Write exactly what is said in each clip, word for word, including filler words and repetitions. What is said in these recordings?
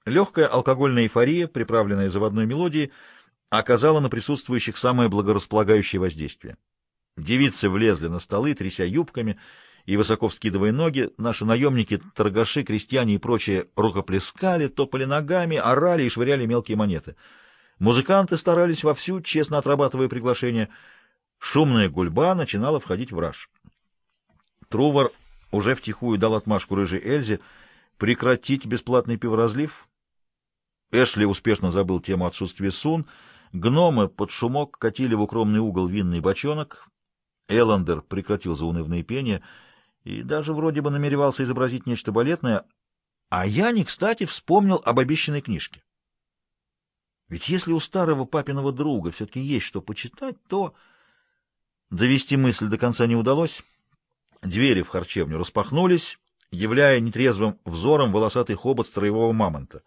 Легкая алкогольная эйфория, приправленная заводной мелодией, оказала на присутствующих самое благорасполагающее воздействие. Девицы влезли на столы, тряся юбками и высоко вскидывая ноги. Наши наемники, торгаши, крестьяне и прочие рукоплескали, топали ногами, орали и швыряли мелкие монеты. Музыканты старались вовсю, честно отрабатывая приглашения. Шумная гульба начинала входить в раж. Трувор уже втихую дал отмашку рыжей Эльзе прекратить бесплатный пиворазлив. Эшли успешно забыл тему отсутствия Сун. Гномы под шумок катили в укромный угол винный бочонок. Эллендер прекратил заунывное пение и даже вроде бы намеревался изобразить нечто балетное, а я не кстати вспомнил об обещанной книжке. Ведь если у старого папиного друга все-таки есть что почитать, то... Довести мысль до конца не удалось. Двери в харчевню распахнулись, являя нетрезвым взором волосатый хобот строевого мамонта.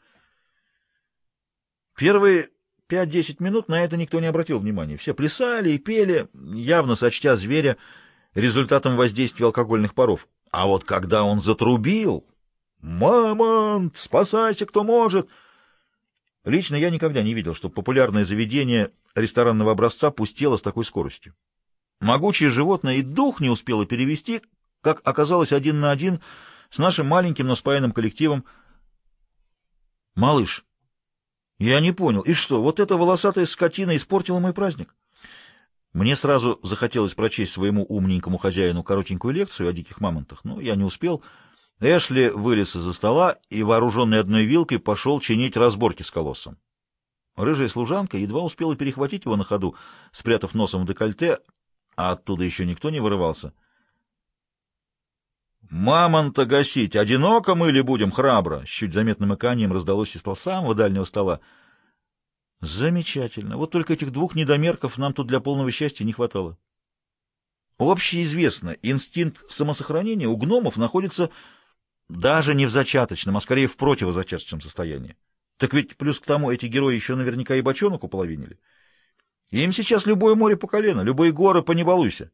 Первые пять-десять минут на это никто не обратил внимания. Все плясали и пели, явно сочтя зверя результатом воздействия алкогольных паров. А вот когда он затрубил: «Мамонт, спасайся, кто может!» Лично я никогда не видел, что популярное заведение ресторанного образца пустело с такой скоростью. Могучее животное и дух не успело перевести, как оказалось один на один с нашим маленьким, но спаянным коллективом. «Малыш, я не понял, и что, вот эта волосатая скотина испортила мой праздник?» Мне сразу захотелось прочесть своему умненькому хозяину коротенькую лекцию о диких мамонтах, но я не успел. Эшли вылез из-за стола и, вооруженный одной вилкой, пошел чинить разборки с колоссом. Рыжая служанка едва успела перехватить его на ходу, спрятав носом в декольте, а оттуда еще никто не вырывался. «Мамонта гасить! Одиноко мы ли будем, храбро?» С чуть заметным иканием раздалось из-под самого дальнего стола. «Замечательно! Вот только этих двух недомерков нам тут для полного счастья не хватало». Общеизвестно, инстинкт самосохранения у гномов находится даже не в зачаточном, а скорее в противозачаточном состоянии. Так ведь плюс к тому эти герои еще наверняка и бочонок уполовинили. Им сейчас любое море по колено, любые горы по не балуйся.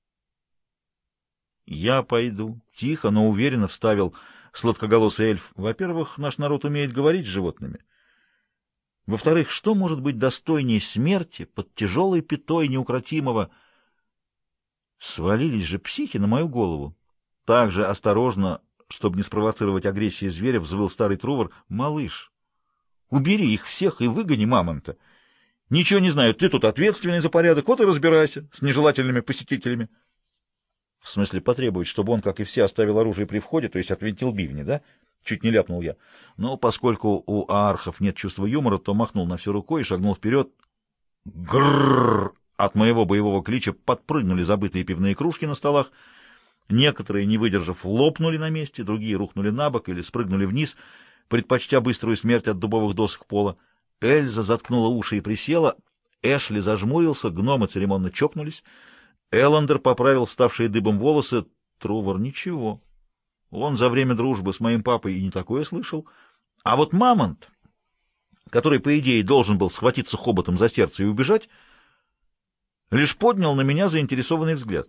«Я пойду», — тихо, но уверенно вставил сладкоголосый эльф. «Во-первых, наш народ умеет говорить с животными. Во-вторых, что может быть достойнее смерти под тяжелой пятой неукротимого?» Свалились же психи на мою голову. Так же осторожно, чтобы не спровоцировать агрессию зверя, взвыл старый Трувор. «Малыш, убери их всех и выгони мамонта. Ничего не знаю, ты тут ответственный за порядок, вот и разбирайся с нежелательными посетителями». «В смысле потребовать, чтобы он, как и все, оставил оружие при входе, то есть отвинтил бивни, да?» Чуть не ляпнул я. Но поскольку у аархов нет чувства юмора, то махнул на всю рукой и шагнул вперед. Гррррр! От моего боевого клича подпрыгнули забытые пивные кружки на столах. Некоторые, не выдержав, лопнули на месте, другие рухнули на бок или спрыгнули вниз, предпочтя быструю смерть от дубовых досок пола. Эльза заткнула уши и присела. Эшли зажмурился, гномы церемонно чокнулись. Эллендер поправил вставшие дыбом волосы. Трувор ничего. Он за время дружбы с моим папой и не такое слышал. А вот мамонт, который, по идее, должен был схватиться хоботом за сердце и убежать, лишь поднял на меня заинтересованный взгляд.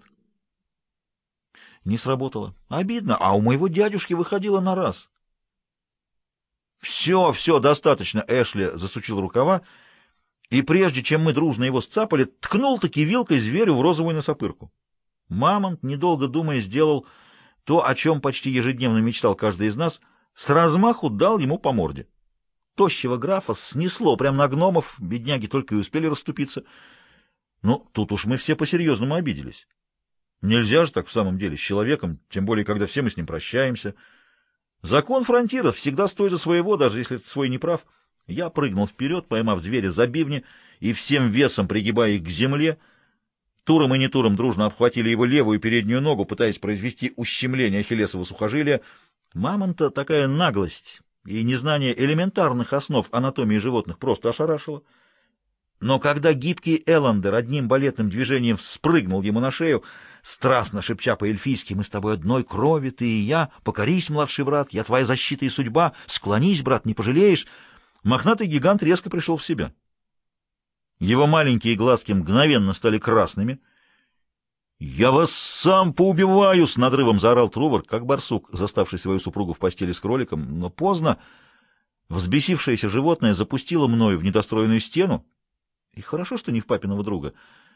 Не сработало. Обидно, а у моего дядюшки выходило на раз. «Все, все, достаточно!» — Эшли засучил рукава, и прежде чем мы дружно его сцапали, ткнул-таки вилкой зверю в розовую носопырку. Мамонт, недолго думая, сделал то, о чем почти ежедневно мечтал каждый из нас, с размаху дал ему по морде. Тощего графа снесло прямо на гномов, бедняги только и успели расступиться. Но тут уж мы все по-серьезному обиделись. Нельзя же так в самом деле с человеком, тем более, когда все мы с ним прощаемся. Закон фронтира всегда стой за своего, даже если ты свой не прав. Я прыгнул вперед, поймав зверя за бивни и всем весом пригибая их к земле. Туром и не туром дружно обхватили его левую и переднюю ногу, пытаясь произвести ущемление ахиллесового сухожилия. Мамонта такая наглость и незнание элементарных основ анатомии животных просто ошарашило. Но когда гибкий Эллендер одним балетным движением вспрыгнул ему на шею, страстно шепча по-эльфийски: «Мы с тобой одной крови, ты и я, покорись, младший брат, я твоя защита и судьба, склонись, брат, не пожалеешь», мохнатый гигант резко пришел в себя. Его маленькие глазки мгновенно стали красными. «Я вас сам поубиваю!» — с надрывом заорал Трувор, как барсук, заставший свою супругу в постели с кроликом, но поздно. Взбесившееся животное запустило мною в недостроенную стену, и хорошо, что не в папиного друга.